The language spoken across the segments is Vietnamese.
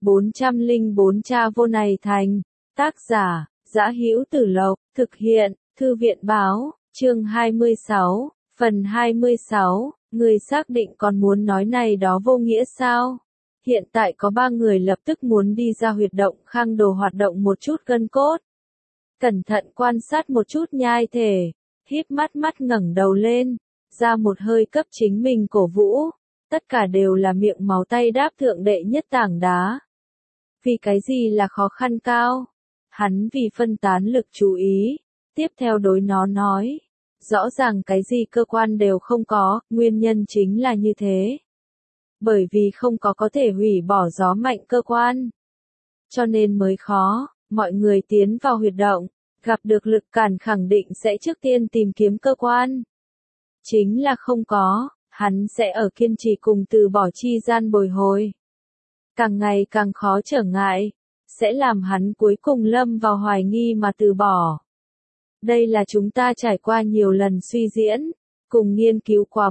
404 Cha vô này thành. Tác giả, Dã Hữu Tử Lộc, thực hiện, Thư viện báo, chương 26, phần 26, người xác định còn muốn nói này đó vô nghĩa sao? Hiện tại có 3 người lập tức muốn đi ra huyệt động Khang Đồ hoạt động một chút gân cốt. Cẩn thận quan sát một chút nhai thể, híp mắt ngẩng đầu lên, ra một hơi cấp chính mình cổ vũ, tất cả đều là miệng máu tay đáp thượng đệ nhất tảng đá. Vì cái gì là khó khăn cao? Hắn vì phân tán lực chú ý, tiếp theo đối nó nói, rõ ràng cái gì cơ quan đều không có, nguyên nhân chính là như thế. Bởi vì không có thể hủy bỏ gió mạnh cơ quan. Cho nên mới khó, mọi người tiến vào huyệt động, gặp được lực cản khẳng định sẽ trước tiên tìm kiếm cơ quan. Chính là không có, hắn sẽ ở kiên trì cùng từ bỏ chi gian bồi hồi. Càng ngày càng khó trở ngại, sẽ làm hắn cuối cùng lâm vào hoài nghi mà từ bỏ. Đây là chúng ta trải qua nhiều lần suy diễn, cùng nghiên cứu qua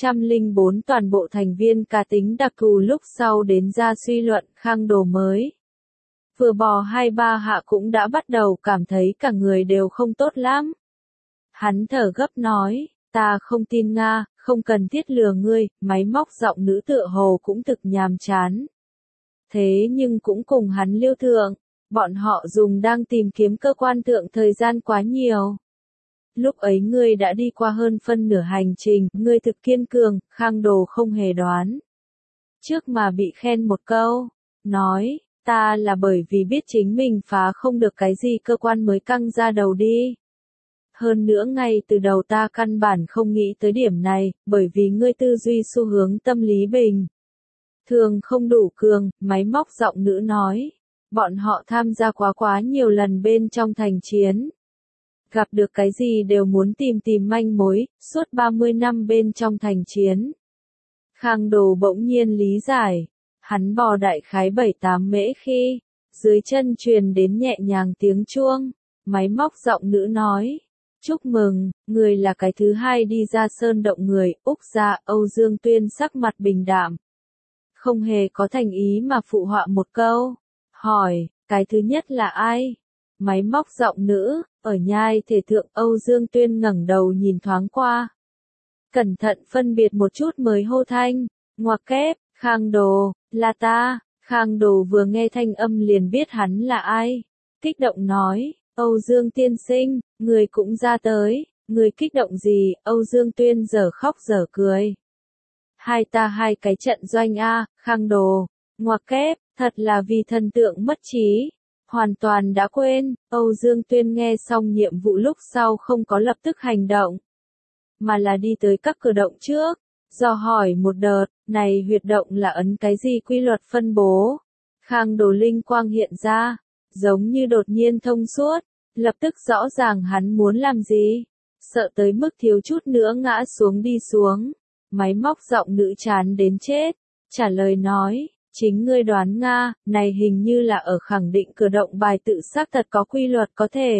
404 toàn bộ thành viên cá tính đặc thù lúc sau đến ra suy luận Khang Đồ mới. Vừa bò 2-3 hạ cũng đã bắt đầu cảm thấy cả người đều không tốt lắm. Hắn thở gấp nói, ta không tin Nga, không cần thiết lừa ngươi, máy móc giọng nữ tựa hồ cũng thực nhàm chán. Thế nhưng cũng cùng hắn liêu thượng, bọn họ dùng đang tìm kiếm cơ quan thượng thời gian quá nhiều. Lúc ấy ngươi đã đi qua hơn phân nửa hành trình, ngươi thực kiên cường, Khang Đồ không hề đoán. Trước mà bị khen một câu, nói, ta là bởi vì biết chính mình phá không được cái gì cơ quan mới căng ra đầu đi. Hơn nữa ngay từ đầu ta căn bản không nghĩ tới điểm này, bởi vì ngươi tư duy xu hướng tâm lý bình thường không đủ cường, máy móc giọng nữ nói. Bọn họ tham gia quá nhiều lần bên trong thành chiến. Gặp được cái gì đều muốn tìm manh mối, suốt 30 năm bên trong thành chiến. Khang Đồ bỗng nhiên lý giải. Hắn bò đại khái 7-8 mễ khi, dưới chân truyền đến nhẹ nhàng tiếng chuông. Máy móc giọng nữ nói. Chúc mừng, người là cái thứ hai đi ra sơn động người, Úc gia. Âu Dương Tuyên sắc mặt bình đạm. Không hề có thành ý mà phụ họa một câu. Hỏi, cái thứ nhất là ai? Máy móc giọng nữ, ở nhai thể thượng. Âu Dương Tuyên ngẩng đầu nhìn thoáng qua. Cẩn thận phân biệt một chút mới hô thanh, ngoặc kép, Khang Đồ, là ta. Khang Đồ vừa nghe thanh âm liền biết hắn là ai. Kích động nói, Âu Dương tiên sinh, người cũng ra tới, người kích động gì? Âu Dương Tuyên giờ khóc giờ cười. Hai ta hai cái trận doanh a, Khang Đồ, ngoặc kép, thật là vì thần tượng mất trí. Hoàn toàn đã quên, Âu Dương Tuyên nghe xong nhiệm vụ lúc sau không có lập tức hành động, mà là đi tới các cửa động trước, dò hỏi một đợt, này huyệt động là ấn cái gì quy luật phân bố. Khang Đồ linh quang hiện ra, giống như đột nhiên thông suốt, lập tức rõ ràng hắn muốn làm gì, sợ tới mức thiếu chút nữa ngã xuống đi xuống. Máy móc giọng nữ chán đến chết, trả lời nói, chính ngươi đoán Nga, này hình như là ở khẳng định cửa động bài tự xác thật có quy luật có thể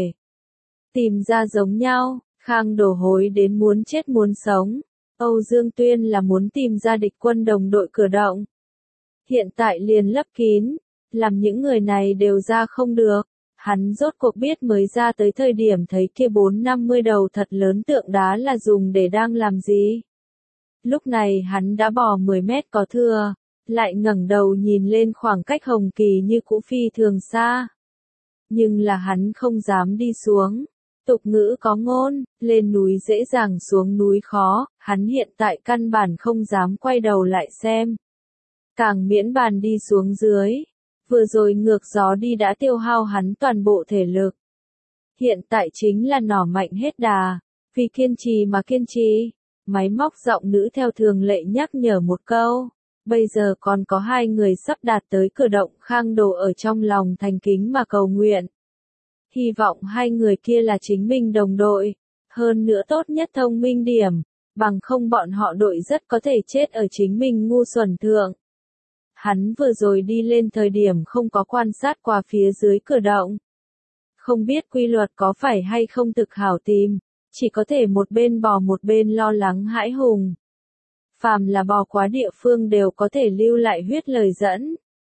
tìm ra giống nhau. Khang Đồ hối đến muốn chết muốn sống. Âu Dương Tuyên là muốn tìm ra địch quân đồng đội cửa động. Hiện tại liền lấp kín, làm những người này đều ra không được. Hắn rốt cuộc biết mới ra tới thời điểm thấy kia 450 đầu thật lớn tượng đá là dùng để đang làm gì. Lúc này hắn đã bò 10 mét có thừa, lại ngẩng đầu nhìn lên khoảng cách Hồng Kỳ như cũ phi thường xa. Nhưng là hắn không dám đi xuống. Tục ngữ có ngôn, lên núi dễ dàng xuống núi khó, hắn hiện tại căn bản không dám quay đầu lại xem. Càng miễn bàn đi xuống dưới. Vừa rồi ngược gió đi đã tiêu hao hắn toàn bộ thể lực. Hiện tại chính là nỏ mạnh hết đà, vì kiên trì mà kiên trì. Máy móc giọng nữ theo thường lệ nhắc nhở một câu. Bây giờ còn có 2 người sắp đạt tới cửa động. Khang Đồ ở trong lòng thành kính mà cầu nguyện. Hy vọng 2 người kia là chính mình đồng đội. Hơn nữa tốt nhất thông minh điểm. Bằng không bọn họ đội rất có thể chết ở chính mình ngu xuẩn thượng. Hắn vừa rồi đi lên thời điểm không có quan sát qua phía dưới cửa động. Không biết quy luật có phải hay không thực hảo tìm. Chỉ có thể một bên bò một bên lo lắng hãi hùng. Phàm là bò quá địa phương đều có thể lưu lại huyết lời dẫn.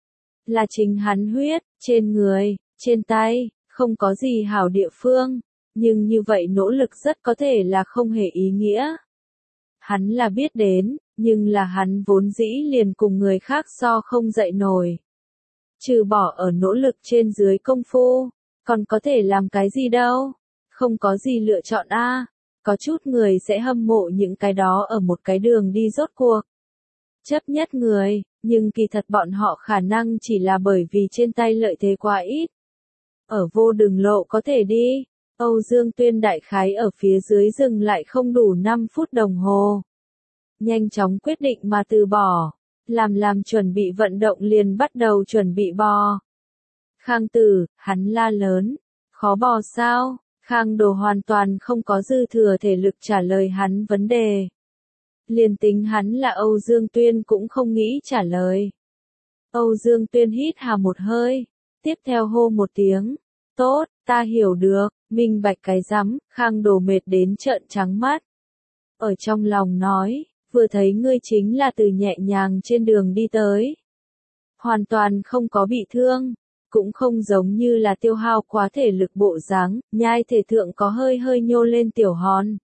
là chính hắn huyết, trên người, trên tay, không có gì hảo địa phương, nhưng như vậy nỗ lực rất có thể là không hề ý nghĩa. Hắn là biết đến, nhưng là hắn vốn dĩ liền cùng người khác so không dậy nổi. Trừ bỏ ở nỗ lực trên dưới công phu, còn có thể làm cái gì đâu, không có gì lựa chọn a. Có chút người sẽ hâm mộ những cái đó ở một cái đường đi rốt cuộc. Chấp nhất người, nhưng kỳ thật bọn họ khả năng chỉ là bởi vì trên tay lợi thế quá ít. Ở vô đường lộ có thể đi, Âu Dương Tuyên đại khái ở phía dưới dừng lại không đủ 5 phút đồng hồ. Nhanh chóng quyết định mà từ bỏ, làm chuẩn bị vận động liền bắt đầu chuẩn bị bò. Khang Tử, hắn la lớn, khó bò sao? Khang Đồ hoàn toàn không có dư thừa thể lực trả lời hắn vấn đề. Liền tính hắn là Âu Dương Tuyên cũng không nghĩ trả lời. Âu Dương Tuyên hít hà một hơi, tiếp theo hô một tiếng. Tốt, ta hiểu được, minh bạch cái rắm, Khang Đồ mệt đến trợn trắng mắt. Ở trong lòng nói, vừa thấy ngươi chính là từ nhẹ nhàng trên đường đi tới. Hoàn toàn không có bị thương, cũng không giống như là tiêu hao quá thể lực bộ dáng, nhai thể thượng có hơi hơi nhô lên tiểu hòn.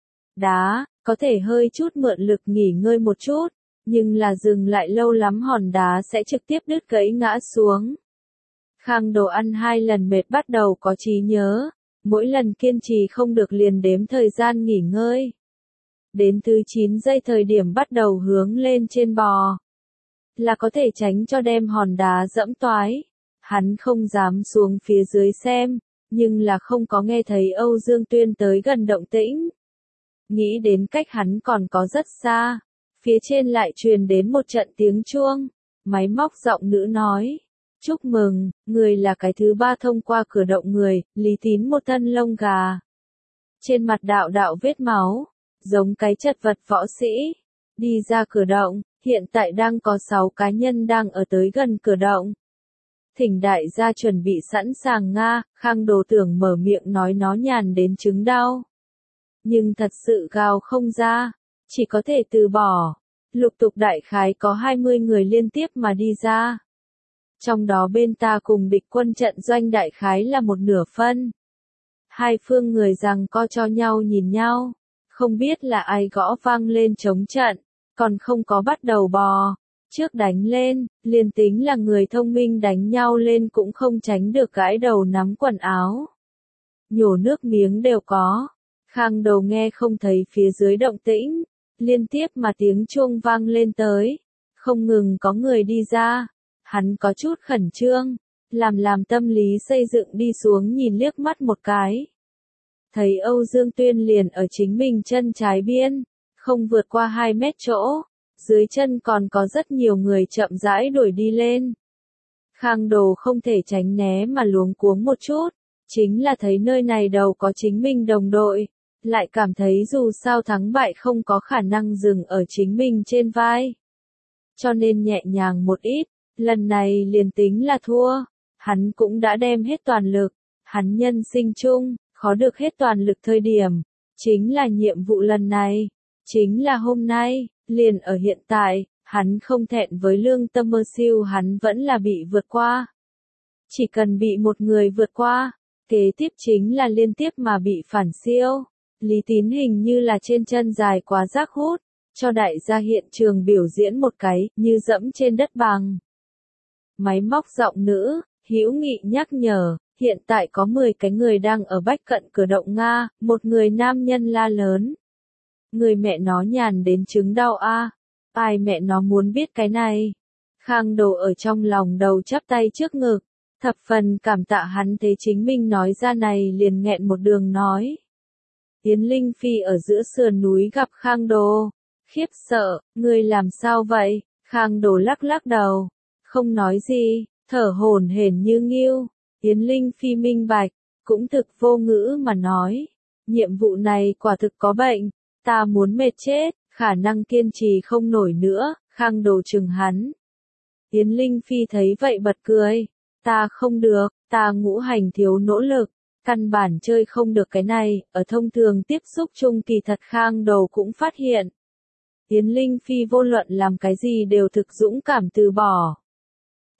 Đá, có thể hơi chút mượn lực nghỉ ngơi một chút, nhưng là dừng lại lâu lắm hòn đá sẽ trực tiếp đứt gãy ngã xuống. Khang Đồ ăn 2 lần mệt bắt đầu có trí nhớ, mỗi lần kiên trì không được liền đếm thời gian nghỉ ngơi. Đến thứ 9 giây thời điểm bắt đầu hướng lên trên bò, là có thể tránh cho đem hòn đá dẫm toái. Hắn không dám xuống phía dưới xem, nhưng là không có nghe thấy Âu Dương Tuyên tới gần động tĩnh. Nghĩ đến cách hắn còn có rất xa, phía trên lại truyền đến một trận tiếng chuông, máy móc giọng nữ nói. Chúc mừng, người là cái thứ 3 thông qua cửa động người, Lý Tín một thân lông gà. Trên mặt đạo đạo vết máu, giống cái chật vật võ sĩ. Đi ra cửa động, hiện tại đang có 6 cá nhân đang ở tới gần cửa động. Thỉnh đại gia chuẩn bị sẵn sàng Nga, Khang Đồ tưởng mở miệng nói nó nhàn đến chứng đau. Nhưng thật sự gào không ra, chỉ có thể từ bỏ. Lục tục đại khái có 20 người liên tiếp mà đi ra. Trong đó bên ta cùng địch quân trận doanh đại khái là một nửa phân. Hai phương người giằng co cho nhau nhìn nhau, không biết là ai gõ vang lên chống trận, còn không có bắt đầu bò. Trước đánh lên, liền tính là người thông minh đánh nhau lên cũng không tránh được gãi đầu nắm quần áo. Nhổ nước miếng đều có. Khang Đầu nghe không thấy phía dưới động tĩnh, liên tiếp mà tiếng chuông vang lên tới. Không ngừng có người đi ra. Hắn có chút khẩn trương, làm tâm lý xây dựng đi xuống nhìn liếc mắt một cái. Thấy Âu Dương Tuyên liền ở chính mình chân trái biên, không vượt qua 2 mét chỗ. Dưới chân còn có rất nhiều người chậm rãi đuổi đi lên. Khang Đồ không thể tránh né mà luống cuống một chút, chính là thấy nơi này đầu có chính mình đồng đội, lại cảm thấy dù sao thắng bại không có khả năng dừng ở chính mình trên vai. Cho nên nhẹ nhàng một ít, lần này liền tính là thua, hắn cũng đã đem hết toàn lực, hắn nhân sinh chung, khó được hết toàn lực thời điểm, chính là nhiệm vụ lần này, chính là hôm nay. Liền ở hiện tại, hắn không thẹn với lương tâm mơ siêu hắn vẫn là bị vượt qua. Chỉ cần bị một người vượt qua, kế tiếp chính là liên tiếp mà bị phản siêu. Lý Tín hình như là trên chân dài quá giác hút, cho đại gia hiện trường biểu diễn một cái, như dẫm trên đất bằng. Máy móc giọng nữ, hữu nghị nhắc nhở, hiện tại có 10 cái người đang ở bách cận cửa động Nga, một người nam nhân la lớn. Người mẹ nó nhàn đến chứng đau a, ai mẹ nó muốn biết cái này. Khang Đồ ở trong lòng đầu chắp tay trước ngực, thập phần cảm tạ hắn thế chính mình nói ra này liền nghẹn một đường nói. Yến Linh Phi ở giữa sườn núi gặp Khang Đồ, khiếp sợ, ngươi làm sao vậy? Khang Đồ lắc lắc đầu, không nói gì, thở hổn hển như nghiêu. Yến Linh Phi minh bạch, cũng thực vô ngữ mà nói, nhiệm vụ này quả thực có bệnh. Ta muốn mệt chết, khả năng kiên trì không nổi nữa, Khang Đồ chừng hắn. Yến Linh Phi thấy vậy bật cười, ta không được, ta ngũ hành thiếu nỗ lực, căn bản chơi không được cái này, ở thông thường tiếp xúc chung kỳ thật Khang Đồ cũng phát hiện. Yến Linh Phi vô luận làm cái gì đều thực dũng cảm từ bỏ.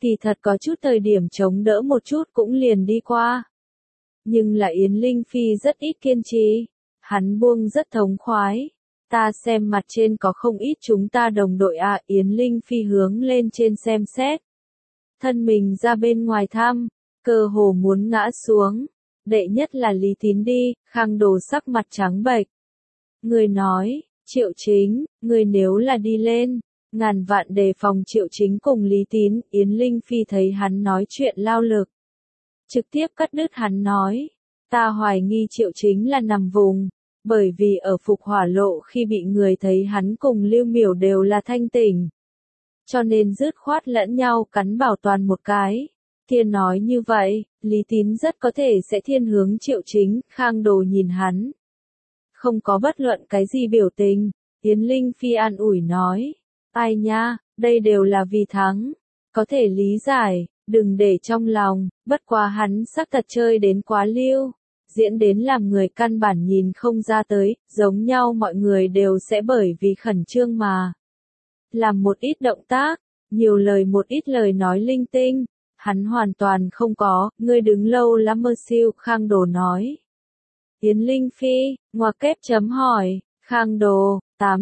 Thì thật có chút thời điểm chống đỡ một chút cũng liền đi qua. Nhưng là Yến Linh Phi rất ít kiên trì. Hắn buông rất thống khoái. Ta xem mặt trên có không ít chúng ta đồng đội à, Yến Linh Phi hướng lên trên xem xét. Thân mình ra bên ngoài thăm, cơ hồ muốn ngã xuống. Đệ nhất là Lý Tín đi, Khang Đồ sắc mặt trắng bệch. Người nói, Triệu Chính, người nếu là đi lên, ngàn vạn đề phòng Triệu Chính cùng Lý Tín. Yến Linh Phi thấy hắn nói chuyện lao lực, trực tiếp cắt đứt hắn nói, ta hoài nghi Triệu Chính là nằm vùng, bởi vì ở Phục Hỏa Lộ khi bị người thấy hắn cùng Lưu Miểu đều là thanh tỉnh, cho nên dứt khoát lẫn nhau cắn bảo toàn một cái. Thiên nói như vậy, Lý Tín rất có thể sẽ thiên hướng Triệu Chính. Khang Đồ nhìn hắn, không có bất luận cái gì biểu tình. Yến Linh Phi an ủi nói, ai nha, đây đều là vì thắng, có thể lý giải, đừng để trong lòng, bất quá hắn xác thật chơi đến quá lưu, diễn đến làm người căn bản nhìn không ra tới, giống nhau mọi người đều sẽ bởi vì khẩn trương mà làm một ít động tác, nhiều lời một ít lời nói linh tinh, hắn hoàn toàn không có. Ngươi đứng lâu lắm mơ siêu. Khang Đồ nói. Yến Linh Phi, ngoặc kép chấm hỏi, Khang Đồ,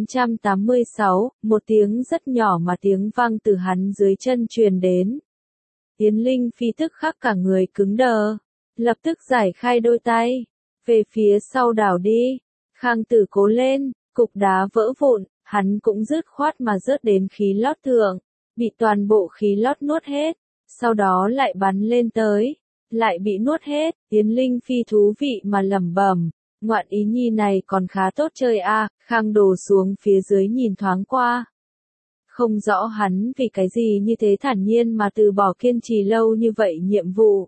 886, một tiếng rất nhỏ mà tiếng vang từ hắn dưới chân truyền đến. Yến Linh Phi tức khắc cả người cứng đờ, lập tức giải khai đôi tay, về phía sau đảo đi. Khang Tử cố lên, cục đá vỡ vụn, hắn cũng dứt khoát mà rớt đến khí lót thượng, bị toàn bộ khí lót nuốt hết, sau đó lại bắn lên tới, lại bị nuốt hết. Yến Linh Phi thú vị mà lẩm bẩm, ngoạn ý nhi này còn khá tốt chơi a. Khang Đồ xuống phía dưới nhìn thoáng qua, không rõ hắn vì cái gì như thế thản nhiên mà từ bỏ kiên trì lâu như vậy nhiệm vụ.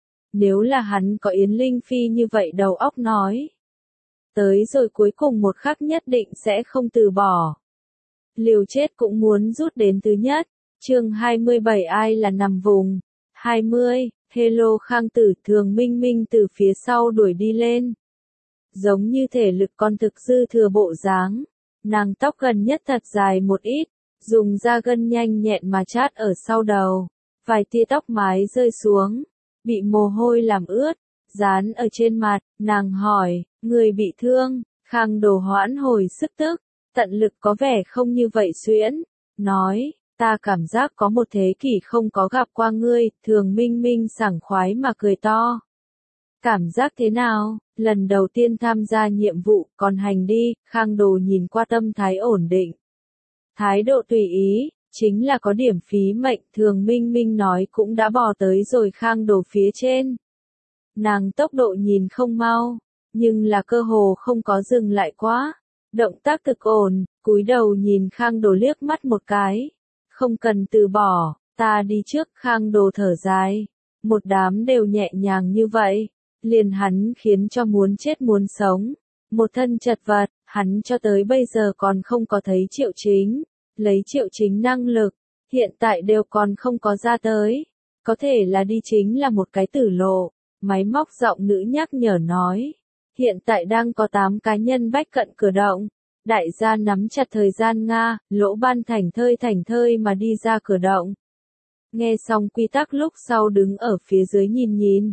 Nếu là hắn có Yến Linh Phi như vậy đầu óc nói, tới rồi cuối cùng một khắc nhất định sẽ không từ bỏ. Liều chết cũng muốn rút đến thứ nhất. Chương 27 ai là nằm vùng. 20, Hello Khang Tử. Thường Minh Minh từ phía sau đuổi đi lên. Giống như thể lực còn thực dư thừa bộ dáng. Nàng tóc gần nhất thật dài một ít, dùng da gân nhanh nhẹn mà chát ở sau đầu. Vài tia tóc mái rơi xuống, bị mồ hôi làm ướt, dán ở trên mặt. Nàng hỏi, người bị thương? Khang Đồ hoãn hồi sức tức, tận lực có vẻ không như vậy xuyễn, nói, ta cảm giác có một thế kỷ không có gặp qua ngươi. Thường Minh Minh sảng khoái mà cười to. Cảm giác thế nào? Lần đầu tiên tham gia nhiệm vụ, còn hành đi. Khang Đồ nhìn qua tâm thái ổn định, thái độ tùy ý, chính là có điểm phí mệnh. Thường Minh Minh nói cũng đã bò tới rồi Khang Đồ phía trên. Nàng tốc độ nhìn không mau, nhưng là cơ hồ không có dừng lại quá. Động tác cực ổn, cúi đầu nhìn Khang Đồ liếc mắt một cái. Không cần từ bỏ, ta đi trước. Khang Đồ thở dài, một đám đều nhẹ nhàng như vậy, liền hắn khiến cho muốn chết muốn sống. Một thân chật vật, hắn cho tới bây giờ còn không có thấy Triệu Chính. Lấy Triệu Chính năng lực, hiện tại đều còn không có ra tới. Có thể là đi chính là một cái tử lộ. Máy móc giọng nữ nhắc nhở nói. Hiện tại đang có 8 cá nhân bách cận cửa động. Đại gia nắm chặt thời gian Nga. Lỗ Ban thảnh thơi mà đi ra cửa động. Nghe xong quy tắc lúc sau đứng ở phía dưới nhìn nhìn.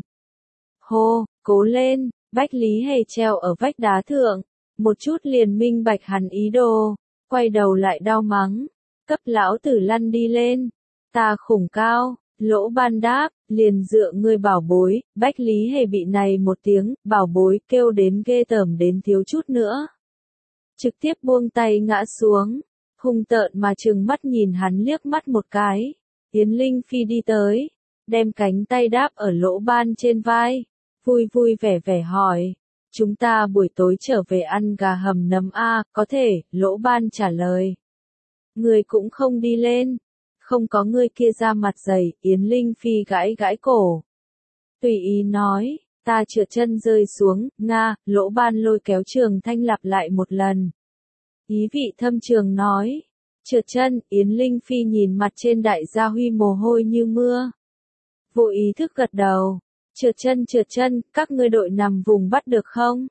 Hô, cố lên. Bách Lý Hề treo ở vách đá thượng. Một chút liền minh bạch hắn ý đồ. Quay đầu lại đau mắng. Cấp lão tử lăn đi lên. Ta khủng cao. Lỗ Ban đáp, liền dựa ngươi bảo bối. Bách Lý Hề bị này một tiếng bảo bối kêu đến ghê tởm đến thiếu chút nữa, trực tiếp buông tay ngã xuống, hung tợn mà trừng mắt nhìn hắn liếc mắt một cái. Yến Linh Phi đi tới, đem cánh tay đáp ở Lỗ Ban trên vai, vui vui vẻ vẻ hỏi, chúng ta buổi tối trở về ăn gà hầm nấm a, có thể? Lỗ Ban trả lời, người cũng không đi lên. Không có người kia ra mặt dày. Yến Linh Phi gãi gãi cổ, tùy ý nói, ta trượt chân rơi xuống. Nga. Lỗ Ban lôi kéo Trường Thanh lặp lại một lần, ý vị thâm trường nói, trượt chân. Yến Linh Phi nhìn mặt trên đại gia Huy mồ hôi như mưa, vô ý thức gật đầu, trượt chân, các ngươi đội nằm vùng bắt được không?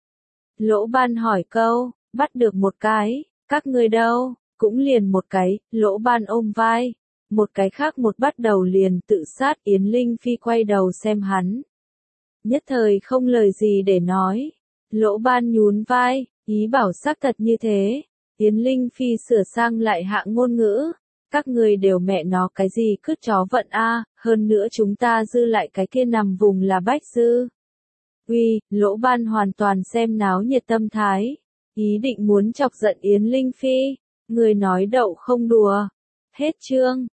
Lỗ Ban hỏi câu, bắt được một cái, các ngươi đâu? Cũng liền một cái. Lỗ Ban ôm vai, một cái khác một bắt đầu liền tự sát. Yến Linh Phi quay đầu xem hắn. Nhất thời không lời gì để nói. Lỗ Ban nhún vai, ý bảo xác thật như thế. Yến Linh Phi sửa sang lại hạ ngôn ngữ. Các người đều mẹ nó cái gì cứt chó vận a, hơn nữa chúng ta dư lại cái kia nằm vùng là Bách Dư. Uy, Lỗ Ban hoàn toàn xem náo nhiệt tâm thái. Ý định muốn chọc giận Yến Linh Phi. Người nói đậu không đùa. Hết chương.